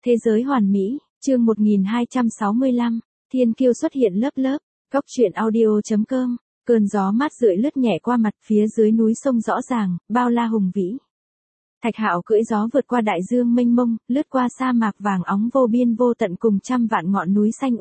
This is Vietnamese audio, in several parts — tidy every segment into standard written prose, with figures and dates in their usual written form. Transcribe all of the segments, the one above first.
Thế giới hoàn mỹ, chương 1265, thiên kiêu xuất hiện lớp lớp, góc truyện audio.com, cơn gió mát rượi lướt nhẹ qua mặt phía dưới núi sông rõ ràng, bao la hùng vĩ. Thạch Hạo cưỡi gió vượt qua đại dương mênh mông, lướt qua sa mạc vàng óng vô biên vô tận cùng trăm vạn ngọn núi xanh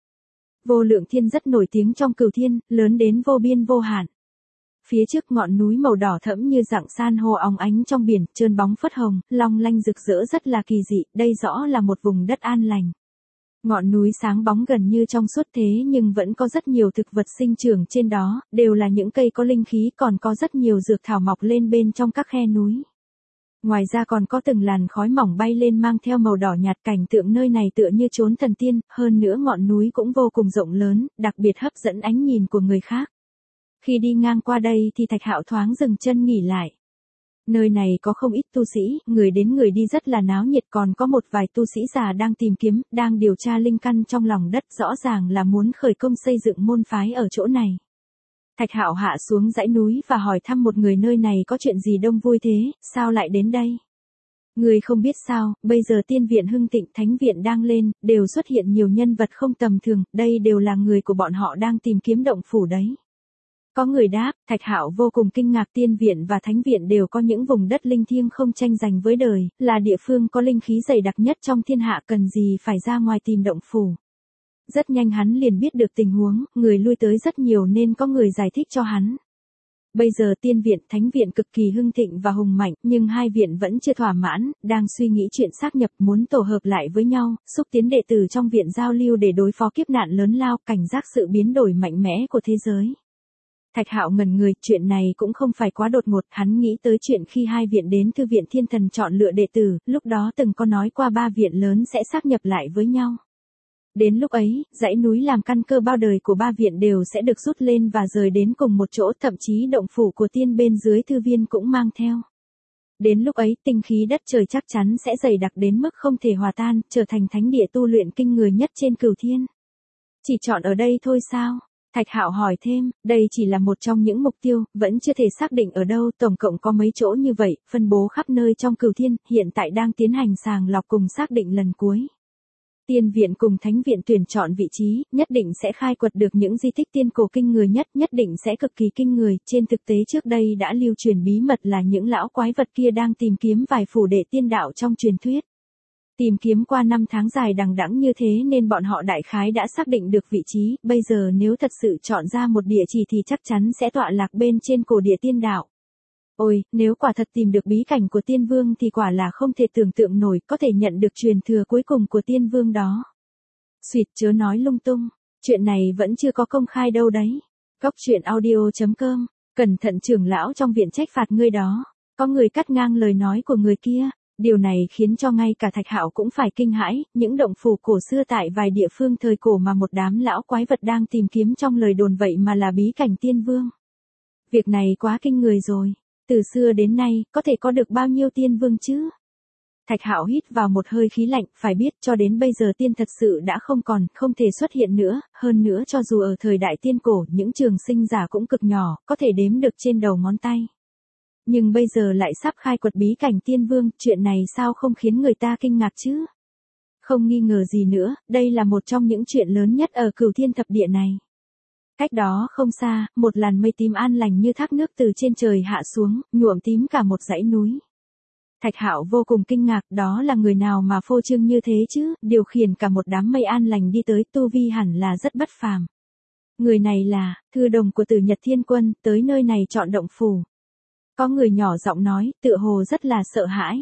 Vô Lượng Thiên rất nổi tiếng trong Cửu Thiên, lớn đến vô biên vô hạn. Phía trước ngọn núi màu đỏ thẫm như dạng san hô óng ánh trong biển, trơn bóng phất hồng, long lanh rực rỡ rất là kỳ dị, đây rõ là một vùng đất an lành. Ngọn núi sáng bóng gần như trong suốt thế nhưng vẫn có rất nhiều thực vật sinh trưởng trên đó, đều là những cây có linh khí, còn có rất nhiều dược thảo mọc lên bên trong các khe núi. Ngoài ra còn có từng làn khói mỏng bay lên mang theo màu đỏ nhạt, cảnh tượng nơi này tựa như chốn thần tiên, hơn nữa ngọn núi cũng vô cùng rộng lớn, đặc biệt hấp dẫn ánh nhìn của người khác. Khi đi ngang qua đây thì Thạch Hạo thoáng dừng chân nghỉ lại. Nơi này có không ít tu sĩ, người đến người đi rất là náo nhiệt, còn có một vài tu sĩ già đang tìm kiếm, đang điều tra linh căn trong lòng đất, rõ ràng là muốn khởi công xây dựng môn phái ở chỗ này. Thạch Hạo hạ xuống dãy núi và hỏi thăm một người nơi này có chuyện gì đông vui thế, sao lại đến đây? Người không biết sao, bây giờ tiên viện hưng thịnh, thánh viện đang lên, đều xuất hiện nhiều nhân vật không tầm thường, đây đều là người của bọn họ đang tìm kiếm động phủ đấy. Có người đáp, Thạch Hạo vô cùng kinh ngạc, tiên viện và thánh viện đều có những vùng đất linh thiêng không tranh giành với đời, là địa phương có linh khí dày đặc nhất trong thiên hạ, cần gì phải ra ngoài tìm động phủ. Rất nhanh hắn liền biết được tình huống, người lui tới rất nhiều nên có người giải thích cho hắn. Bây giờ tiên viện, thánh viện cực kỳ hưng thịnh và hùng mạnh, nhưng hai viện vẫn chưa thỏa mãn, đang suy nghĩ chuyện xác nhập, muốn tổ hợp lại với nhau, xúc tiến đệ tử trong viện giao lưu để đối phó kiếp nạn lớn lao, cảnh giác sự biến đổi mạnh mẽ của thế giới. Thạch Hạo ngẩn người, chuyện này cũng không phải quá đột ngột, hắn nghĩ tới chuyện khi hai viện đến Thư viện Thiên Thần chọn lựa đệ tử, lúc đó từng có nói qua ba viện lớn sẽ xác nhập lại với nhau. Đến lúc ấy, dãy núi làm căn cơ bao đời của ba viện đều sẽ được rút lên và rời đến cùng một chỗ, thậm chí động phủ của tiên bên dưới thư viên cũng mang theo. Đến lúc ấy, tinh khí đất trời chắc chắn sẽ dày đặc đến mức không thể hòa tan, trở thành thánh địa tu luyện kinh người nhất trên Cửu Thiên. Chỉ chọn ở đây thôi sao? Thạch Hạo hỏi thêm, đây chỉ là một trong những mục tiêu, vẫn chưa thể xác định ở đâu, tổng cộng có mấy chỗ như vậy, phân bố khắp nơi trong Cửu Thiên, hiện tại đang tiến hành sàng lọc cùng xác định lần cuối. Tiên viện cùng thánh viện tuyển chọn vị trí, nhất định sẽ khai quật được những di tích tiên cổ kinh người nhất, nhất định sẽ cực kỳ kinh người, trên thực tế trước đây đã lưu truyền bí mật là những lão quái vật kia đang tìm kiếm vài phủ đệ tiên đạo trong truyền thuyết. Tìm kiếm qua 5 tháng dài đằng đẵng như thế nên bọn họ đại khái đã xác định được vị trí, bây giờ nếu thật sự chọn ra một địa chỉ thì chắc chắn sẽ tọa lạc bên trên cổ địa tiên đạo. Ôi, nếu quả thật tìm được bí cảnh của tiên vương thì quả là không thể tưởng tượng nổi, có thể nhận được truyền thừa cuối cùng của tiên vương đó. Xuyệt, chớ nói lung tung, chuyện này vẫn chưa có công khai đâu đấy. Góc truyện audio.com, cẩn thận trưởng lão trong viện trách phạt ngươi đó. Có người cắt ngang lời nói của người kia. Điều này khiến cho ngay cả Thạch Hạo cũng phải kinh hãi, những động phủ cổ xưa tại vài địa phương thời cổ mà một đám lão quái vật đang tìm kiếm trong lời đồn vậy mà là bí cảnh tiên vương. Việc này quá kinh người rồi, từ xưa đến nay, có thể có được bao nhiêu tiên vương chứ? Thạch Hạo hít vào một hơi khí lạnh, phải biết cho đến bây giờ tiên thật sự đã không còn, không thể xuất hiện nữa, hơn nữa cho dù ở thời đại tiên cổ, những trường sinh giả cũng cực nhỏ, có thể đếm được trên đầu ngón tay. Nhưng bây giờ lại sắp khai quật bí cảnh tiên vương, chuyện này sao không khiến người ta kinh ngạc chứ? Không nghi ngờ gì nữa, đây là một trong những chuyện lớn nhất ở Cửu Thiên thập địa này. Cách đó không xa, một làn mây tím an lành như thác nước từ trên trời hạ xuống, nhuộm tím cả một dãy núi. Thạch Hạo vô cùng kinh ngạc, đó là người nào mà phô trương như thế chứ, điều khiển cả một đám mây an lành đi tới, tu vi hẳn là rất bất phàm. Người này là thư đồng của Tử Nhật Thiên Quân, tới nơi này chọn động phủ. Có người nhỏ giọng nói, tựa hồ rất là sợ hãi.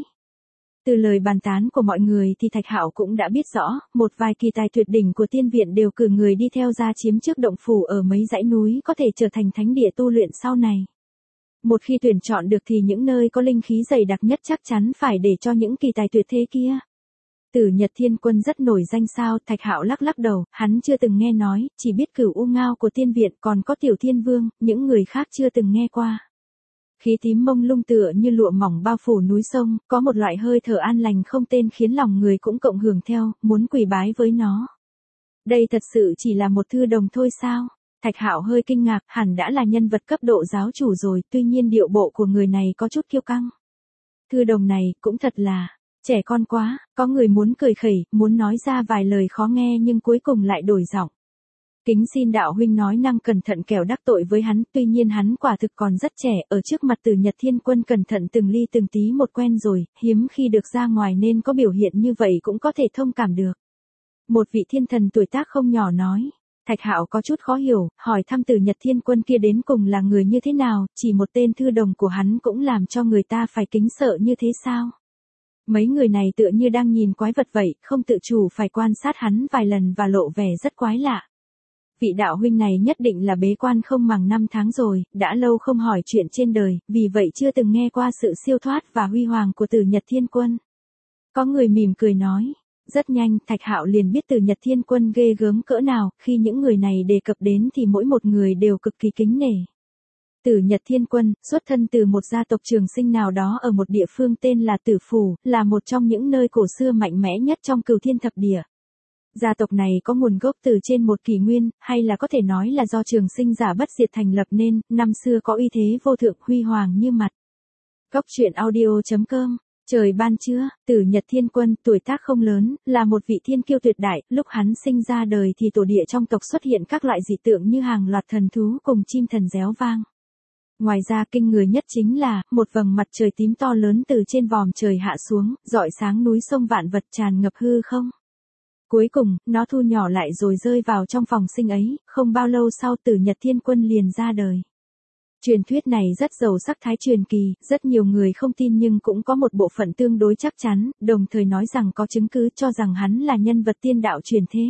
Từ lời bàn tán của mọi người thì Thạch Hạo cũng đã biết rõ, một vài kỳ tài tuyệt đỉnh của tiên viện đều cử người đi theo ra chiếm trước động phủ ở mấy dãy núi có thể trở thành thánh địa tu luyện sau này. Một khi tuyển chọn được thì những nơi có linh khí dày đặc nhất chắc chắn phải để cho những kỳ tài tuyệt thế kia. Tử Nhật Thiên Quân rất nổi danh sao? Thạch Hạo lắc lắc đầu, hắn chưa từng nghe nói, chỉ biết Cửu U Ngao của tiên viện, còn có Tiểu Thiên Vương, những người khác chưa từng nghe qua. Khí tím mông lung tựa như lụa mỏng bao phủ núi sông, có một loại hơi thở an lành không tên khiến lòng người cũng cộng hưởng theo, muốn quỳ bái với nó. Đây thật sự chỉ là một thư đồng thôi sao? Thạch Hạo hơi kinh ngạc, hẳn đã là nhân vật cấp độ giáo chủ rồi, tuy nhiên điệu bộ của người này có chút kiêu căng. Thư đồng này cũng thật là Trẻ con quá, có người muốn cười khẩy, muốn nói ra vài lời khó nghe nhưng cuối cùng lại đổi giọng. Kính xin đạo huynh nói năng cẩn thận kẻo đắc tội với hắn, tuy nhiên hắn quả thực còn rất trẻ, ở trước mặt Từ Nhật Thiên Quân cẩn thận từng ly từng tí một quen rồi, hiếm khi được ra ngoài nên có biểu hiện như vậy cũng có thể thông cảm được. Một vị thiên thần tuổi tác không nhỏ nói. Thạch Hạo có chút khó hiểu, hỏi thăm Từ Nhật Thiên Quân kia đến cùng là người như thế nào, chỉ một tên thư đồng của hắn cũng làm cho người ta phải kính sợ như thế sao? Mấy người này tựa như đang nhìn quái vật vậy, không tự chủ phải quan sát hắn vài lần và lộ vẻ rất quái lạ. Vị đạo huynh này nhất định là bế quan không màng 5 tháng rồi, đã lâu không hỏi chuyện trên đời, vì vậy chưa từng nghe qua sự siêu thoát và huy hoàng của Từ Nhật Thiên Quân. Có người mỉm cười nói. Rất nhanh, Thạch Hạo liền biết Từ Nhật Thiên Quân ghê gớm cỡ nào, khi những người này đề cập đến thì mỗi một người đều cực kỳ kính nể. Từ Nhật Thiên Quân, xuất thân từ một gia tộc trường sinh nào đó ở một địa phương tên là Tử Phủ, là một trong những nơi cổ xưa mạnh mẽ nhất trong Cửu Thiên Thập Địa. Gia tộc này có nguồn gốc từ trên một kỷ nguyên, hay là có thể nói là do trường sinh giả bất diệt thành lập nên, năm xưa có uy thế vô thượng huy hoàng như mặt. Góc truyện audio.com. Trời ban trưa, Từ Nhật Thiên Quân, tuổi tác không lớn, là một vị thiên kiêu tuyệt đại, lúc hắn sinh ra đời thì tổ địa trong tộc xuất hiện các loại dị tượng như hàng loạt thần thú cùng chim thần réo vang. Ngoài ra kinh người nhất chính là, một vầng mặt trời tím to lớn từ trên vòm trời hạ xuống, rọi sáng núi sông vạn vật tràn ngập hư không. Cuối cùng, nó thu nhỏ lại rồi rơi vào trong phòng sinh ấy, không bao lâu sau Từ Nhật Thiên Quân liền ra đời. Truyền thuyết này rất giàu sắc thái truyền kỳ, rất nhiều người không tin nhưng cũng có một bộ phận tương đối chắc chắn, đồng thời nói rằng có chứng cứ cho rằng hắn là nhân vật tiên đạo truyền thế.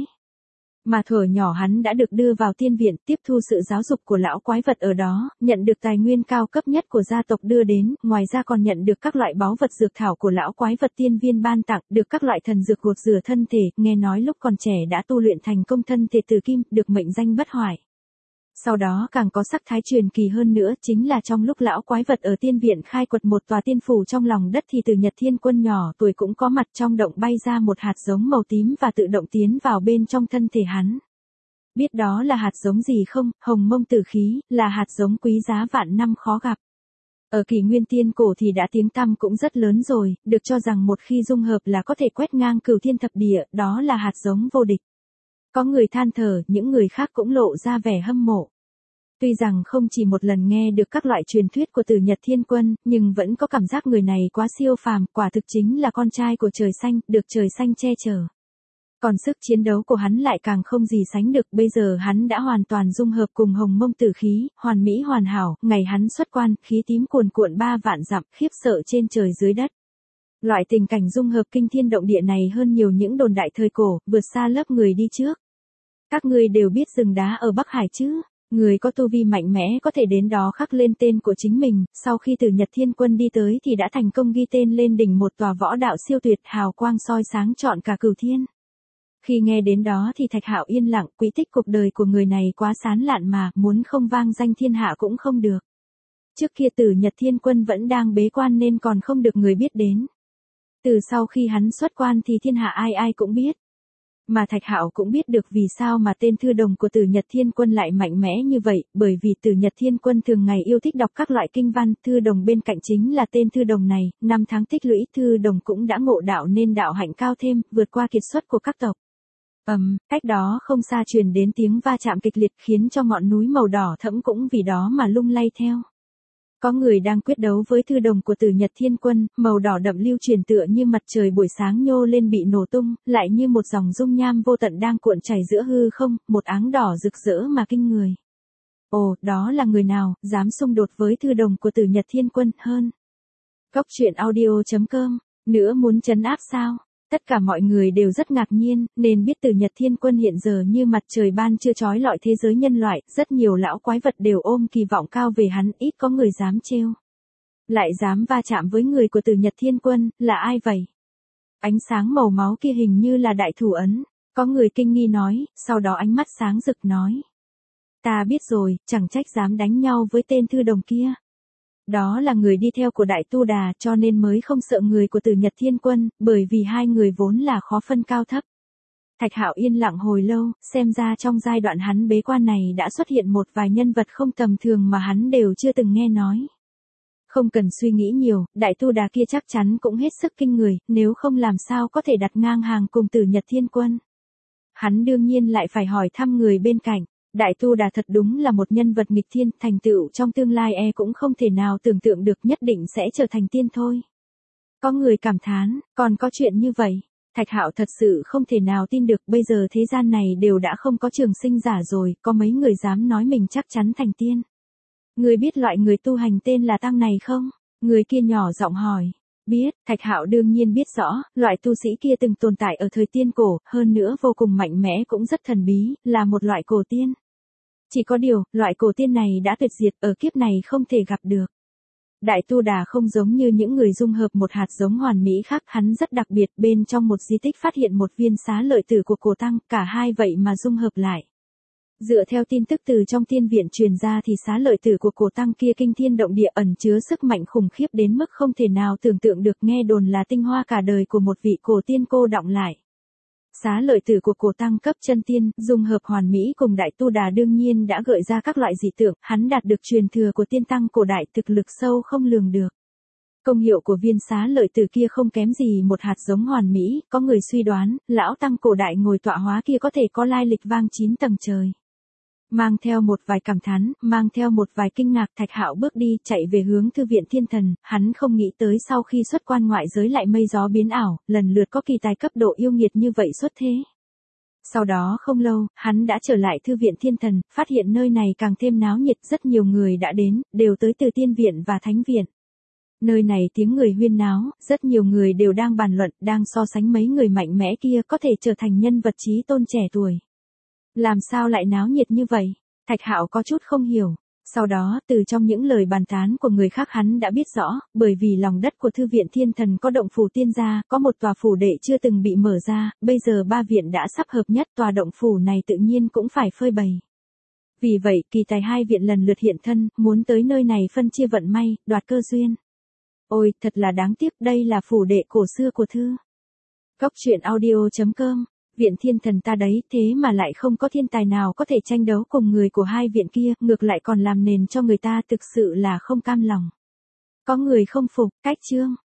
Mà thuở nhỏ hắn đã được đưa vào tiên viện tiếp thu sự giáo dục của lão quái vật ở đó, nhận được tài nguyên cao cấp nhất của gia tộc đưa đến, ngoài ra còn nhận được các loại báu vật dược thảo của lão quái vật tiên viên ban tặng, được các loại thần dược gột rửa thân thể, nghe nói lúc còn trẻ đã tu luyện thành công thân thể từ kim, được mệnh danh bất hoại. Sau đó càng có sắc thái truyền kỳ hơn nữa, chính là trong lúc lão quái vật ở tiên viện khai quật một tòa tiên phủ trong lòng đất thì Từ Nhật Thiên Quân nhỏ tuổi cũng có mặt trong động bay ra một hạt giống màu tím và tự động tiến vào bên trong thân thể hắn. Biết đó là hạt giống gì không? Hồng mông tử khí, là hạt giống quý giá vạn năm khó gặp. Ở kỷ nguyên tiên cổ thì đã tiếng tăm cũng rất lớn rồi, được cho rằng một khi dung hợp là có thể quét ngang Cửu Thiên Thập Địa, đó là hạt giống vô địch. Có người than thở, những người khác cũng lộ ra vẻ hâm mộ. Tuy rằng không chỉ một lần nghe được các loại truyền thuyết của Từ Nhật Thiên Quân, nhưng vẫn có cảm giác người này quá siêu phàm, quả thực chính là con trai của trời xanh, được trời xanh che chở. Còn sức chiến đấu của hắn lại càng không gì sánh được, bây giờ hắn đã hoàn toàn dung hợp cùng hồng mông tử khí, hoàn mỹ hoàn hảo, ngày hắn xuất quan, khí tím cuồn cuộn 3 vạn dặm, khiếp sợ trên trời dưới đất. Loại tình cảnh dung hợp kinh thiên động địa này hơn nhiều những đồn đại thời cổ, vượt xa lớp người đi trước. Các ngươi đều biết rừng đá ở Bắc Hải chứ? Người có tu vi mạnh mẽ có thể đến đó khắc lên tên của chính mình, sau khi Từ Nhật Thiên Quân đi tới thì đã thành công ghi tên lên đỉnh một tòa võ đạo siêu tuyệt, hào quang soi sáng trọn cả Cửu Thiên. Khi nghe đến đó thì Thạch Hạo yên lặng, quỹ tích cuộc đời của người này quá sán lạn mà, muốn không vang danh thiên hạ cũng không được. Trước kia Từ Nhật Thiên Quân vẫn đang bế quan nên còn không được người biết đến. Từ sau khi hắn xuất quan thì thiên hạ ai ai cũng biết. Mà Thạch Hạo cũng biết được vì sao mà tên thư đồng của Từ Nhật Thiên Quân lại mạnh mẽ như vậy, bởi vì Từ Nhật Thiên Quân thường ngày yêu thích đọc các loại kinh văn, thư đồng bên cạnh chính là tên thư đồng này, 5 tháng tích lũy thư đồng cũng đã ngộ đạo nên đạo hạnh cao thêm, vượt qua kiệt xuất của các tộc. Cách đó không xa truyền đến tiếng va chạm kịch liệt khiến cho ngọn núi màu đỏ thẫm cũng vì đó mà lung lay theo. Có người đang quyết đấu với thư đồng của Từ Nhật Thiên Quân, màu đỏ đậm lưu truyền tựa như mặt trời buổi sáng nhô lên bị nổ tung, lại như một dòng dung nham vô tận đang cuộn chảy giữa hư không, một áng đỏ rực rỡ mà kinh người. Ồ, đó là người nào, dám xung đột với thư đồng của Từ Nhật Thiên Quân hơn? Góc truyện audio.com, nữa muốn trấn áp sao? Tất cả mọi người đều rất ngạc nhiên, nên biết Từ Nhật Thiên Quân hiện giờ như mặt trời ban trưa chói lọi thế giới nhân loại, rất nhiều lão quái vật đều ôm kỳ vọng cao về hắn, ít có người dám trêu. Lại dám va chạm với người của Từ Nhật Thiên Quân, là ai vậy? Ánh sáng màu máu kia hình như là đại thủ ấn, có người kinh nghi nói, sau đó ánh mắt sáng rực nói. Ta biết rồi, chẳng trách dám đánh nhau với tên thư đồng kia. Đó là người đi theo của Đại Tu Đà cho nên mới không sợ người của Từ Nhật Thiên Quân, bởi vì hai người vốn là khó phân cao thấp. Thạch Hạo yên lặng hồi lâu, xem ra trong giai đoạn hắn bế quan này đã xuất hiện một vài nhân vật không tầm thường mà hắn đều chưa từng nghe nói. Không cần suy nghĩ nhiều, đại tu đà kia chắc chắn cũng hết sức kinh người, nếu không làm sao có thể đặt ngang hàng cùng Tử Nhật Thiên Quân. Hắn đương nhiên lại phải hỏi thăm người bên cạnh. Đại tu đà thật đúng là một nhân vật nghịch thiên, thành tựu trong tương lai cũng không thể nào tưởng tượng được, nhất định sẽ trở thành tiên thôi. Có người cảm thán, còn có chuyện như vậy. Thạch Hạo thật sự không thể nào tin được, bây giờ thế gian này đều đã không có trường sinh giả rồi, có mấy người dám nói mình chắc chắn thành tiên. Người biết loại người tu hành tên là Tăng này không? Người kia nhỏ giọng hỏi. Biết, Thạch Hạo đương nhiên biết rõ, loại tu sĩ kia từng tồn tại ở thời tiên cổ, hơn nữa vô cùng mạnh mẽ cũng rất thần bí, là một loại cổ tiên. Chỉ có điều, loại cổ tiên này đã tuyệt diệt, ở kiếp này không thể gặp được. Đại tu đà không giống như những người dung hợp một hạt giống hoàn mỹ khác, hắn rất đặc biệt, bên trong một di tích phát hiện một viên xá lợi tử của cổ tăng, cả hai vậy mà dung hợp lại. Dựa theo tin tức từ trong tiên viện truyền ra thì xá lợi tử của cổ tăng kia kinh thiên động địa, ẩn chứa sức mạnh khủng khiếp đến mức không thể nào tưởng tượng được, nghe đồn là tinh hoa cả đời của một vị cổ tiên cô đọng lại. Xá lợi tử của cổ tăng cấp chân tiên, dung hợp hoàn mỹ cùng đại tu đà đương nhiên đã gợi ra các loại dị tượng, hắn đạt được truyền thừa của tiên tăng cổ đại, thực lực sâu không lường được. Công hiệu của viên xá lợi tử kia không kém gì một hạt giống hoàn mỹ, có người suy đoán, lão tăng cổ đại ngồi tọa hóa kia có thể có lai lịch vang 9 tầng trời. Mang theo một vài cảm thán, mang theo một vài kinh ngạc, Thạch Hạo bước đi, chạy về hướng thư viện thiên thần, hắn không nghĩ tới sau khi xuất quan ngoại giới lại mây gió biến ảo, lần lượt có kỳ tài cấp độ yêu nghiệt như vậy xuất thế. Sau đó không lâu, hắn đã trở lại thư viện thiên thần, phát hiện nơi này càng thêm náo nhiệt, rất nhiều người đã đến, đều tới từ tiên viện và thánh viện. Nơi này tiếng người huyên náo, rất nhiều người đều đang bàn luận, đang so sánh mấy người mạnh mẽ kia có thể trở thành nhân vật chí tôn trẻ tuổi. Làm sao lại náo nhiệt như vậy? Thạch Hạo có chút không hiểu. Sau đó, từ trong những lời bàn tán của người khác hắn đã biết rõ, bởi vì lòng đất của thư viện thiên thần có động phủ tiên gia, có một tòa phủ đệ chưa từng bị mở ra, bây giờ ba viện đã sắp hợp nhất, tòa động phủ này tự nhiên cũng phải phơi bày. Vì vậy, kỳ tài hai viện lần lượt hiện thân, muốn tới nơi này phân chia vận may, đoạt cơ duyên. Ôi, thật là đáng tiếc, đây là phủ đệ cổ xưa của thư. Cốc truyện audio.com. Viện thiên thần ta đấy, thế mà lại không có thiên tài nào có thể tranh đấu cùng người của hai viện kia, ngược lại còn làm nền cho người ta, thực sự là không cam lòng. Có người không phục, cách chương.